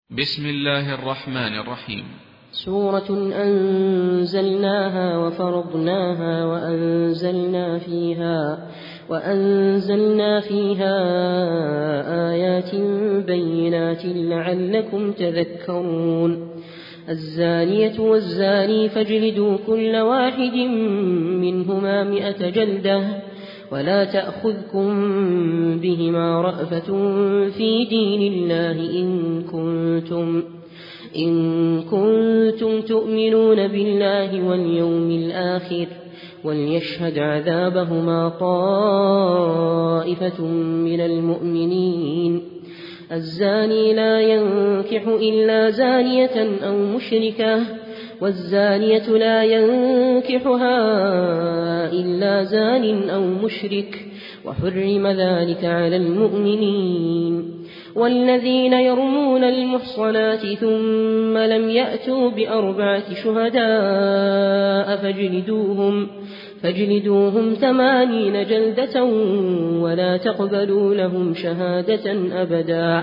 بسم الله الرحمن الرحيم. سورة أنزلناها وفرضناها وأنزلنا فيها آيات بينات لعلكم تذكرون. الزانية والزاني فاجلدوا كل واحد منهما 100 جلدة ولا تأخذكم بهما رأفة في دين الله إن كنتم تؤمنون بالله واليوم الآخر وليشهد عذابهما طائفة من المؤمنين. الزاني لا ينكح إلا زانية أو مشركة والزانية لا ينكحها إلا زان أو مشرك وحرم ذلك على المؤمنين. والذين يرمون المحصنات ثم لم يأتوا ب4 شهداء فاجلدوهم 80 جلدة ولا تقبلوا لهم شهادة أبدا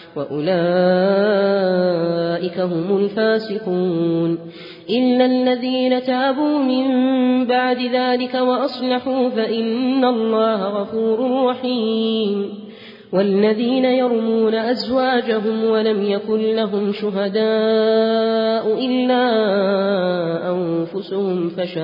وأولئك هم الفاسقون إلا الذين تابوا من بعد ذلك وأصلحوا فإن الله غفور رحيم. والذين يرمون أزواجهم ولم يكن لهم شهداء إلا أنفسهم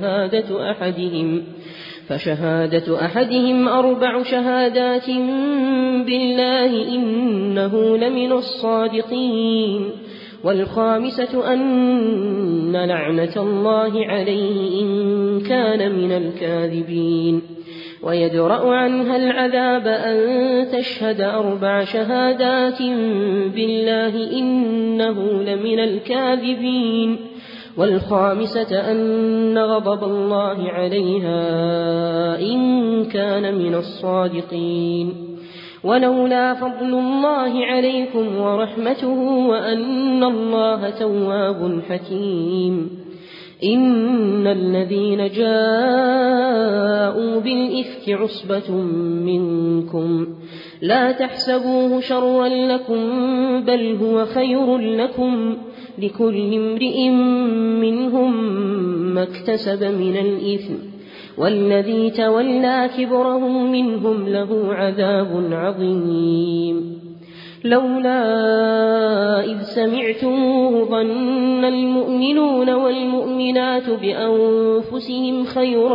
فشهادة أحدهم 4 شهادات بالله إنه لمن الصادقين. والخامسة أن لعنة الله عليه إن كان من الكاذبين. ويدرأ عنها العذاب أن تشهد 4 شهادات بالله إنه لمن الكاذبين. والخامسة أن غضب الله عليها إن كان من الصادقين. ولولا فضل الله عليكم ورحمته وأن الله تواب حكيم. إن الذين جاءوا بالإفك عصبة منكم لا تحسبوه شرا لكم بل هو خير لكم لكل امرئ منهم ما اكتسب من الإثم والذي تولى كبره منهم له عذاب عظيم. لولا إذ سمعتموه ظن المؤمنون والمؤمنات بأنفسهم خيرا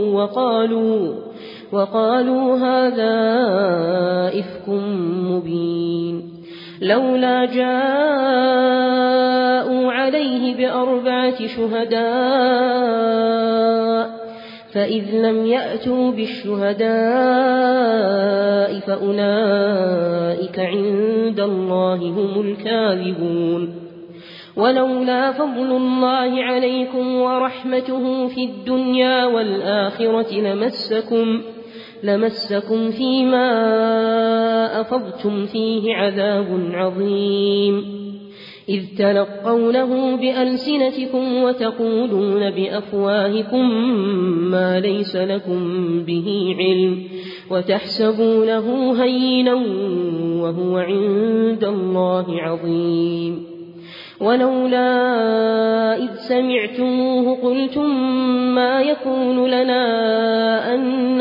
وقالوا هذا إفك مبين. لولا جاءوا عليه ب4 شهداء فإذ لم يأتوا بالشهداء فأولئك عند الله هم الكاذبون. ولولا فضل الله عليكم ورحمته في الدنيا والآخرة لمسكم فيما أفضتم فيه عذاب عظيم. إذ تلقونه بألسنتكم وتقولون بأفواهكم ما ليس لكم به علم وتحسبونه هينا وهو عند الله عظيم. ولولا إذ سمعتموه قلتم ما يكون لنا أن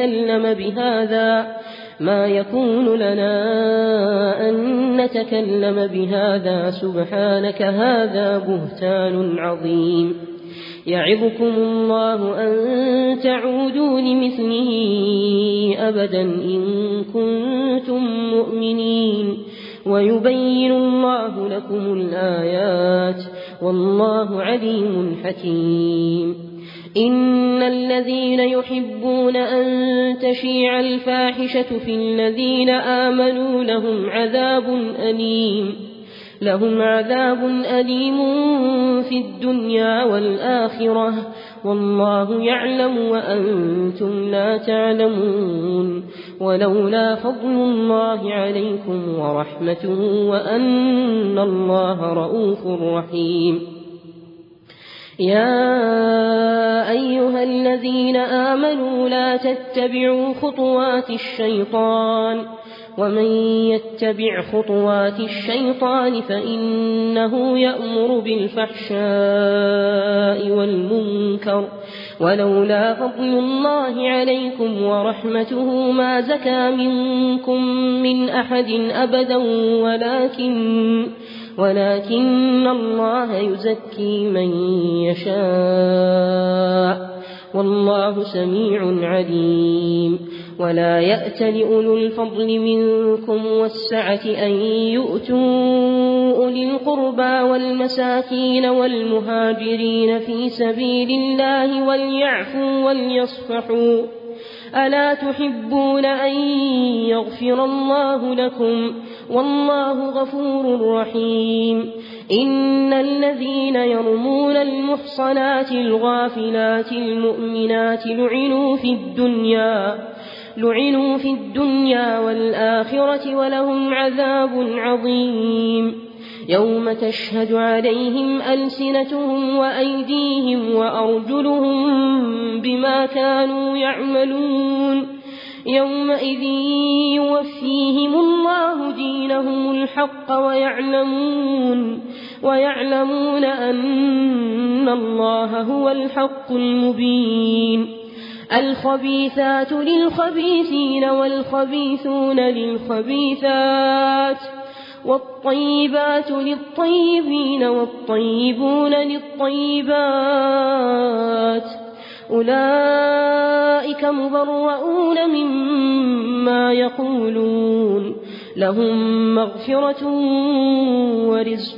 نتكلم بهذا سبحانك هذا بهتان عظيم. يعظكم الله أن تعودوا لمثله أبدا إن كنتم مؤمنين ويبين الله لكم الآيات والله عليم حكيم. إن الذين يحبون أن تشيع الفاحشة في الذين آمنوا لهم عذاب أليم في الدنيا والآخرة والله يعلم وأنتم لا تعلمون. ولولا فضل الله عليكم ورحمته وأن الله رؤوف رحيم. يا أيها الذين آمنوا لا تتبعوا خطوات الشيطان ومن يتبع خطوات الشيطان فإنه يأمر بالفحشاء والمنكر ولولا فضل الله عليكم ورحمته ما زكى منكم من أحد أبدا ولكن الله يزكي من يشاء والله سميع عليم. ولا يأتل أولو الفضل منكم والسعة أن يؤتوا أولي القربى والمساكين والمهاجرين في سبيل الله وليعفوا وليصفحوا ألا تحبون أن يغفر الله لكم والله غفور رحيم. إن الذين يرمون المحصنات الغافلات المؤمنات لعنوا في الدنيا والآخرة ولهم عذاب عظيم. يوم تشهد عليهم ألسنتهم وأيديهم وأرجلهم بما كانوا يعملون يومئذ يوفيهم الله دينهم الحق ويعلمون أن الله هو الحق المبين. الخبيثات للخبيثين والخبيثون للخبيثات والطيبات للطيبين والطيبون للطيبات أولئك مبرؤون مما يقولون لهم مغفرة ورزق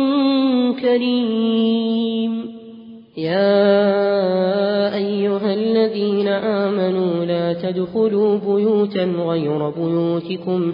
كريم. يا أيها الذين آمنوا لا تدخلوا بيوتا غير بيوتكم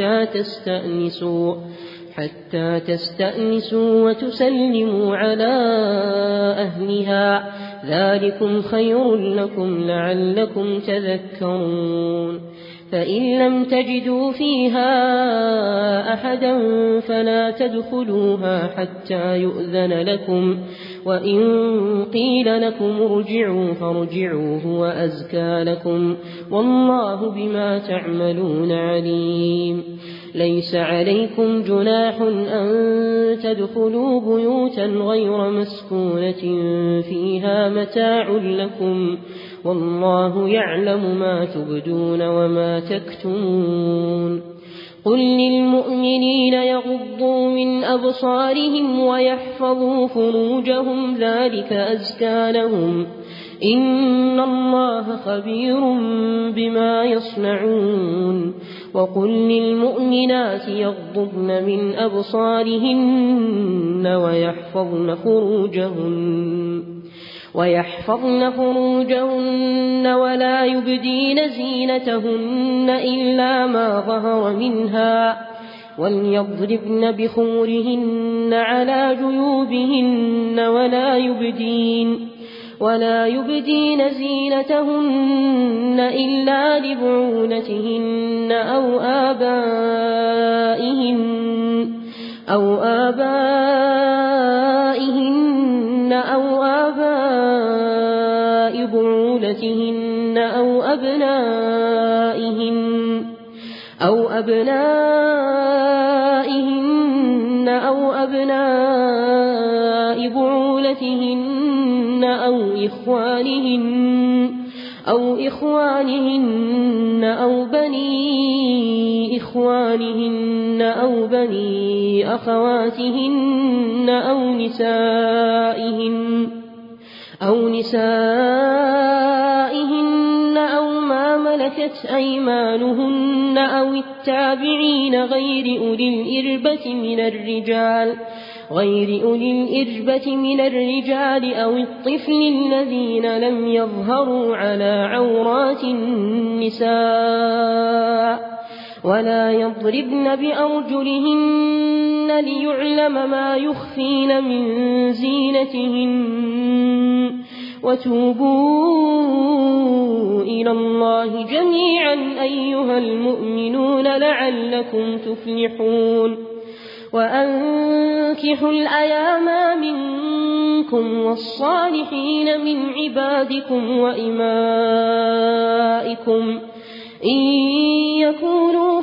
حتى تستأنسوا وتسلموا على أهلها ذلكم خير لكم لعلكم تذكرون. فإن لم تجدوا فيها أحدا فلا تدخلوها حتى يؤذن لكم وإن قيل لكم ارجعوا فارجعوا هو أزكى لكم والله بما تعملون عليم. ليس عليكم جناح أن تدخلوا بيوتا غير مسكونة فيها متاع لكم والله يعلم ما تبدون وما تكتمون. قل للمؤمنين يغضوا من أبصارهم ويحفظوا فروجهم ذلك أزكى لهم إن الله خبير بما يصنعون. وقل للمؤمنات يغضضن من أبصارهن ويحفظن فروجهن ولا يبدين زينتهن إلا ما ظهر منها وليضربن بخمرهن على جيوبهن ولا يبدين زينتهن إلا لبعولتهن أو آبائهن أو آباء بعولتهن أو أبنائهن أو أبناء بعولتهن أو إخوانهن أو بني إخوانهن أو بني أخواتهن أو نسائهن أو ما ملكت أيمانهن أو التابعين غير أولي الإربة من الرجال أو الطفل الذين لم يظهروا على عورات النساء ولا يضربن بأرجلهن ليعلم ما يخفين من زينتهن. وتوبوا إلى الله جميعا أيها المؤمنون لعلكم تفلحون. وأنكحوا الأيام منكم والصالحين من عبادكم وإمائكم إن يكونوا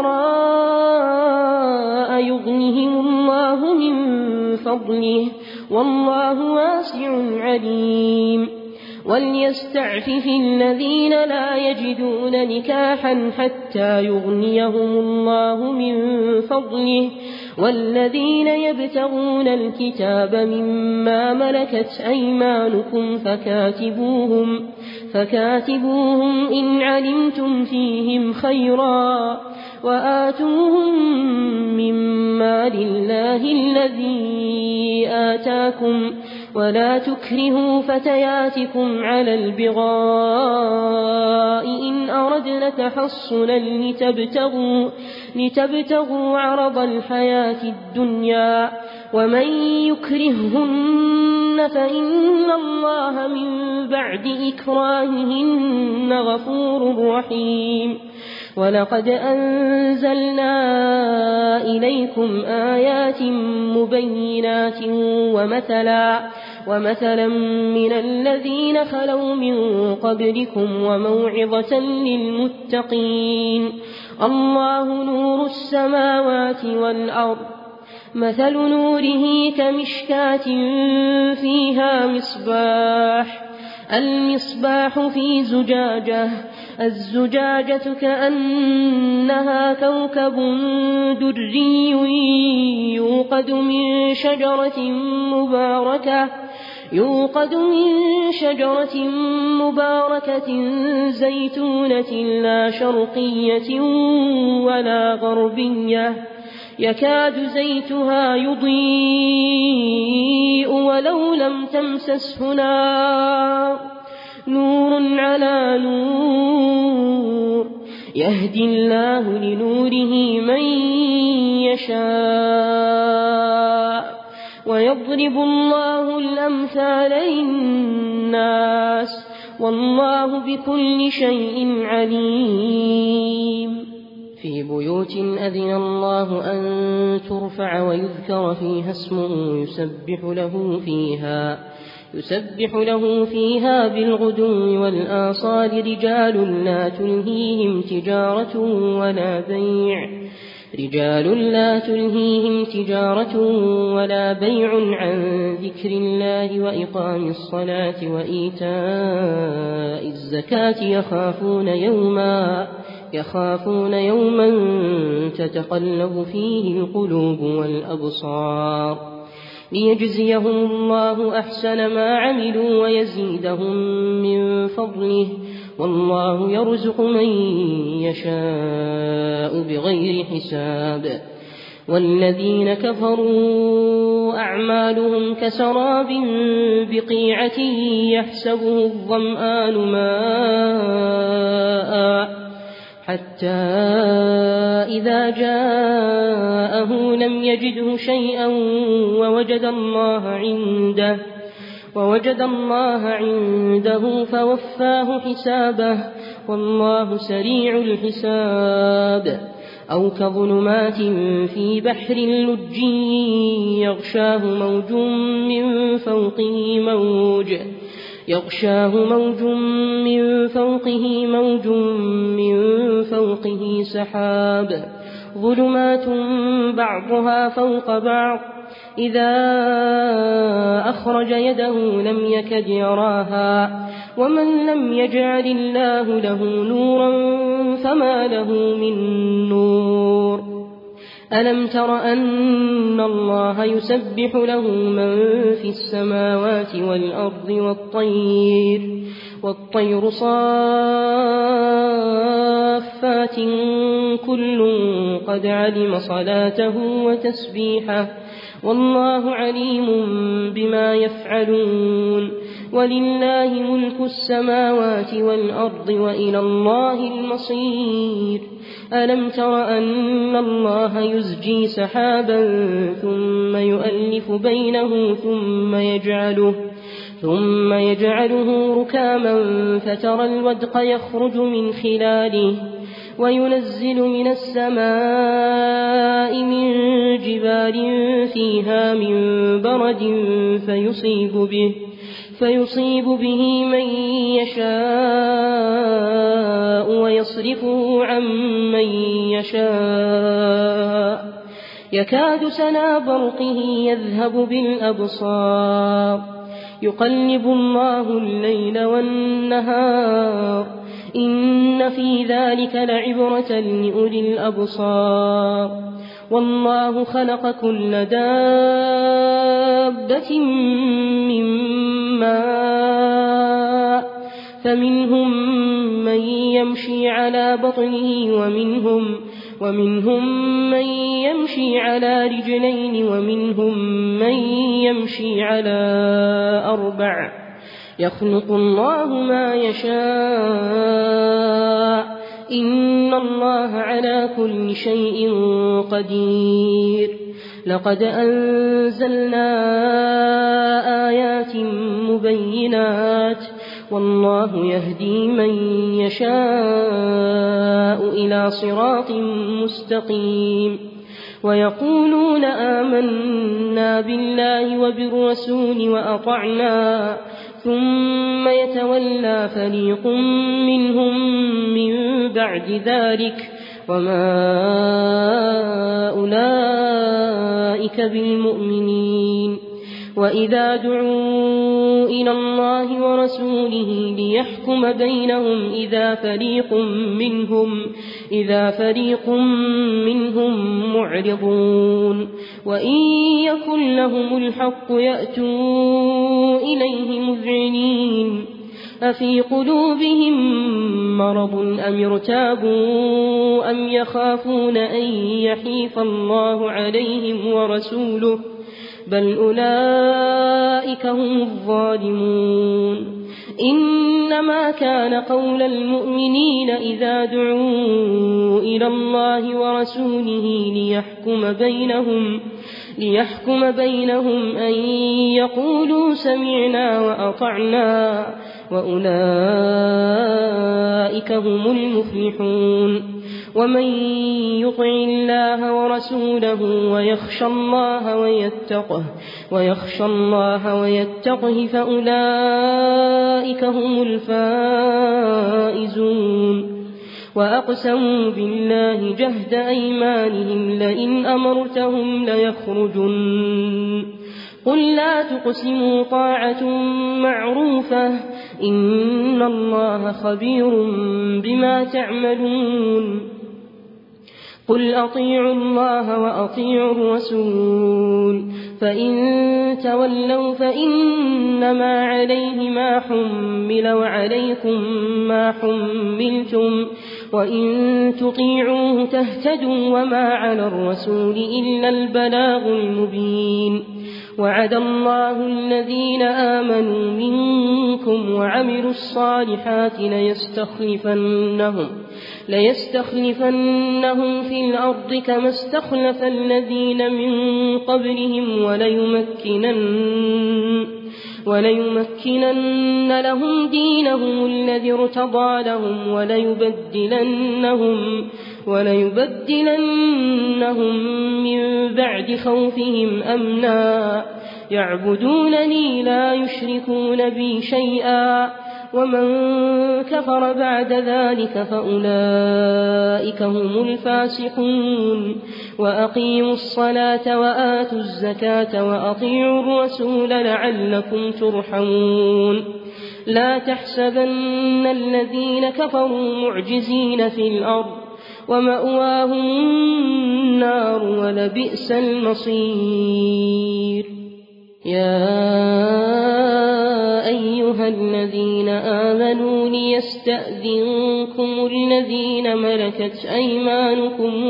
فقراء يغنهم الله من فضله والله واسع عليم وليستعفف الذين لا يجدون نكاحا حتى يغنيهم الله من فضله والذين يبتغون الكتاب مما ملكت أيمانكم فكاتبوهم إن علمتم فيهم خيرا وآتوهم مما لله الذي آتاكم ولا تكرهوا فتياتكم على البغاء إن أردنا تحصنا لتبتغوا عرض الحياة الدنيا ومن يكرههن فإن الله من بعد إكراههن غفور رحيم ولقد أنزلنا إليكم آيات مبينات ومثلا من الذين خلوا من قبلكم وموعظة للمتقين الله نور السماوات والأرض مثل نوره كمشكاة فيها المصباح في زجاجة الزجاجة كأنها كوكب دري يوقد من شجرة مباركة زيتونة لا شرقية ولا غربية يكاد زيتها يضيء ولو لم تمسسه نار نور على نور يهدي الله لنوره من يشاء ويضرب الله الأمثال للناس والله بكل شيء عليم في بيوت أذن الله أن ترفع ويذكر فيها اسمه يسبح له فيها بالغدو والآصال رجال لا تلهيهم تجارة ولا بيع عن ذكر الله وإقام الصلاة وإيتاء الزكاة يخافون يوما تتقلب فيه القلوب والأبصار ليجزيهم الله أحسن ما عملوا ويزيدهم من فضله والله يرزق من يشاء بغير حساب والذين كفروا أعمالهم كسراب بقيعة يحسبه الظمآن ماء حتى إذا جاءه لم يجده شيئا ووجد الله عنده فوفاه حسابه والله سريع الحساب أو كظلمات في بحر لج يغشاه موج من فوقه سحاب ظلمات بعضها فوق بعض إذا أخرج يده لم يكد يراها ومن لم يجعل الله له نورا فما له من نور ألم تر أن الله يسبح له من في السماوات والأرض والطير صافات كل قد علم صلاته وتسبيحه والله عليم بما يفعلون ولله ملك السماوات والأرض وإلى الله المصير ألم تر أن الله يزجي سحابا ثم يؤلف بينه ثم يجعله ركاما فترى الودق يخرج من خلاله وينزل من السماء من جبال فيها من برد فيصيب به من يشاء ويصرفه عن من يشاء يكاد سنا برقه يذهب بالأبصار يقلب الله الليل والنهار إن في ذلك لعبرة لأولي الأبصار والله خلق كل دابة من ماء فمنهم من يمشي على بطنه ومنهم من يمشي على رجلين ومنهم من يمشي على 4 يخلق الله ما يشاء إن الله على كل شيء قدير لقد أنزلنا آيات مبينات والله يهدي من يشاء إلى صراط مستقيم ويقولون آمنا بالله وبالرسول وأطعنا ثم يتولى فريق منهم من بعد ذلك وما أولئك بالمؤمنين وإذا دعوا إلى الله ورسوله ليحكم بينهم إذا فريق منهم معرضون وإن يكن لهم الحق يأتوا إليه مذعنين أفي قلوبهم مرض أم ارتابوا أم يخافون أن يحيف الله عليهم ورسوله بل أولئك هم الظالمون إنما كان قول المؤمنين إذا دعوا إلى الله ورسوله ليحكم بينهم أن يقولوا سمعنا وأطعنا وأولئك هم المفلحون ومن يطع الله ورسوله ويخشى الله ويتقه فأولئك هم الفائزون وأقسموا بالله جهد أيمانهم لئن أمرتهم ليخرجن قل لا تقسموا طاعة معروفة إن الله خبير بما تعملون قل أطيعوا الله وأطيعوا الرسول فإن تولوا فإنما عليه ما حمل وعليكم ما حملتم وإن تطيعوه تهتدوا وما على الرسول إلا البلاغ المبين وعد الله الذين آمنوا منكم وعملوا الصالحات ليستخلفنهم في الأرض كما استخلف الذين من قبلهم وليمكنن لهم دينهم الذي ارتضى لهم وليبدلنهم من بعد خوفهم أمنا يعبدونني لا يشركون بي شيئا ومن كفر بعد ذلك فأولئك هم الفاسقون وأقيموا الصلاة وآتوا الزكاة وأطيعوا الرسول لعلكم ترحمون لا تحسبن الذين كفروا معجزين في الأرض ومأواهم النار ولبئس المصير يا أيها الذين آمنوا ليستأذنكم الذين ملكت أيمانكم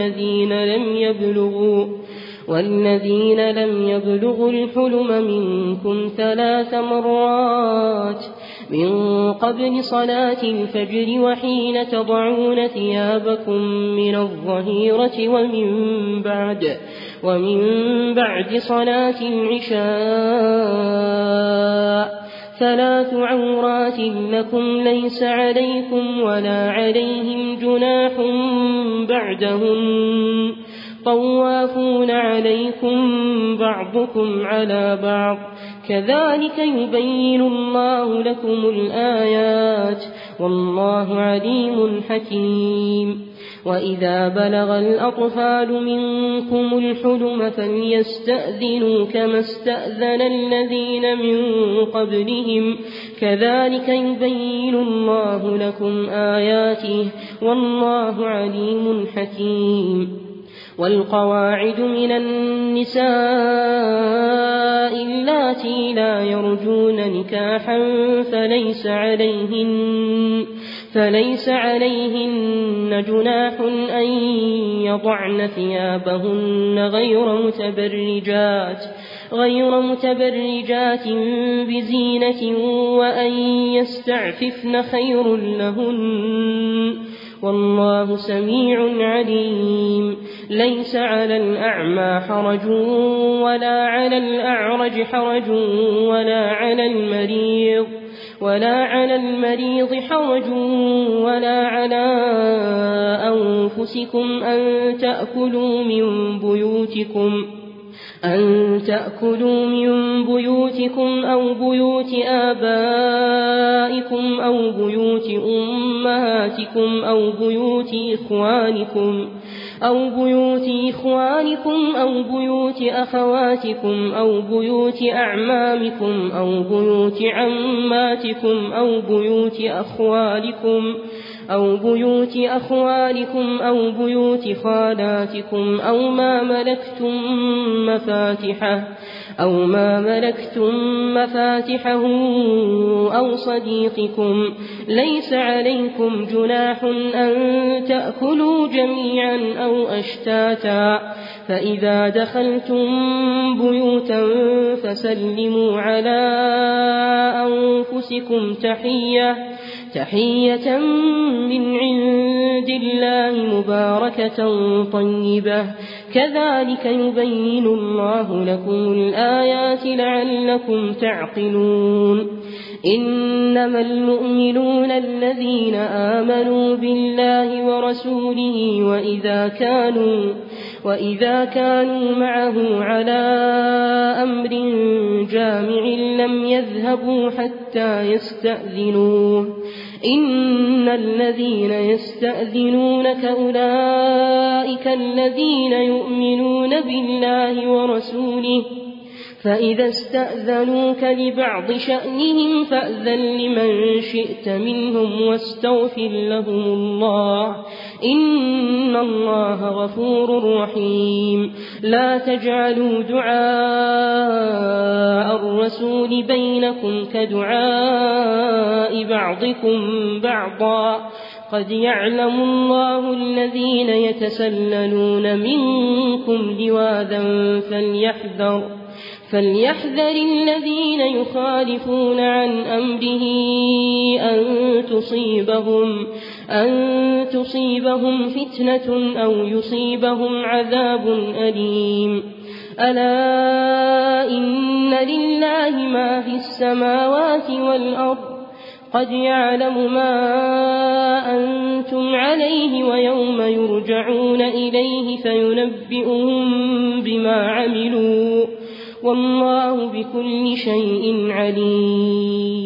والذين لم يبلغوا الحلم منكم 3 مرات من قبل صلاة الفجر وحين تضعون ثيابكم من الظهيرة ومن بعد صلاة العشاء 3 عورات لكم ليس عليكم ولا عليهم جناح بعدهن طوافون عليكم بعضكم على بعض كذلك يبين الله لكم الآيات والله عليم حكيم وإذا بلغ الأطفال منكم الحلم فليستأذنوا كما استأذن الذين من قبلهم كذلك يبين الله لكم آياته والله عليم حكيم والقواعد من النساء اللاتي لا يرجون نكاحا فليس عليهن جناح أن يضعن ثيابهن غير متبرجات بزينة وأن يستعففن خير لهن والله سميع عليم ليس على الأعمى حرج ولا على الأعرج حرج ولا على المريض حرج ولا على أنفسكم أن تأكلوا من بيوتكم أو بيوت آبائكم أو بيوت أمهاتكم أو بيوت إخوانكم أو بيوت أخواتكم أو بيوت أعمامكم أو بيوت عماتكم أو بيوت أخوالكم أو بيوت خالاتكم أو ما ملكتم مفاتحه أو صديقكم ليس عليكم جناح أن تأكلوا جميعا أو أشتاتا فإذا دخلتم بيوتا فسلموا على أنفسكم تحية من عند الله مباركة طيبة كذلك يبين الله لكم الآيات لعلكم تعقلون إنما المؤمنون الذين آمنوا بالله ورسوله وإذا كانوا معه على أمر جامع لم يذهبوا حتى يستأذنوه إن الذين يستأذنونك أولئك الذين يؤمنون بالله ورسوله فإذا استأذنوك لبعض شأنهم فأذن لمن شئت منهم واستغفر لهم الله إن الله غفور رحيم لا تجعلوا دعاء الرسول بينكم كدعاء بعضكم بعضا قد يعلم الله الذين يتسللون منكم لواذا فليحذر الذين يخالفون عن أمره أن تصيبهم فتنة أو يصيبهم عذاب أليم ألا إن لله ما في السماوات والأرض قد يعلم ما أنتم عليه ويوم يرجعون إليه فينبئهم بما عملوا والله بكل شيء عليم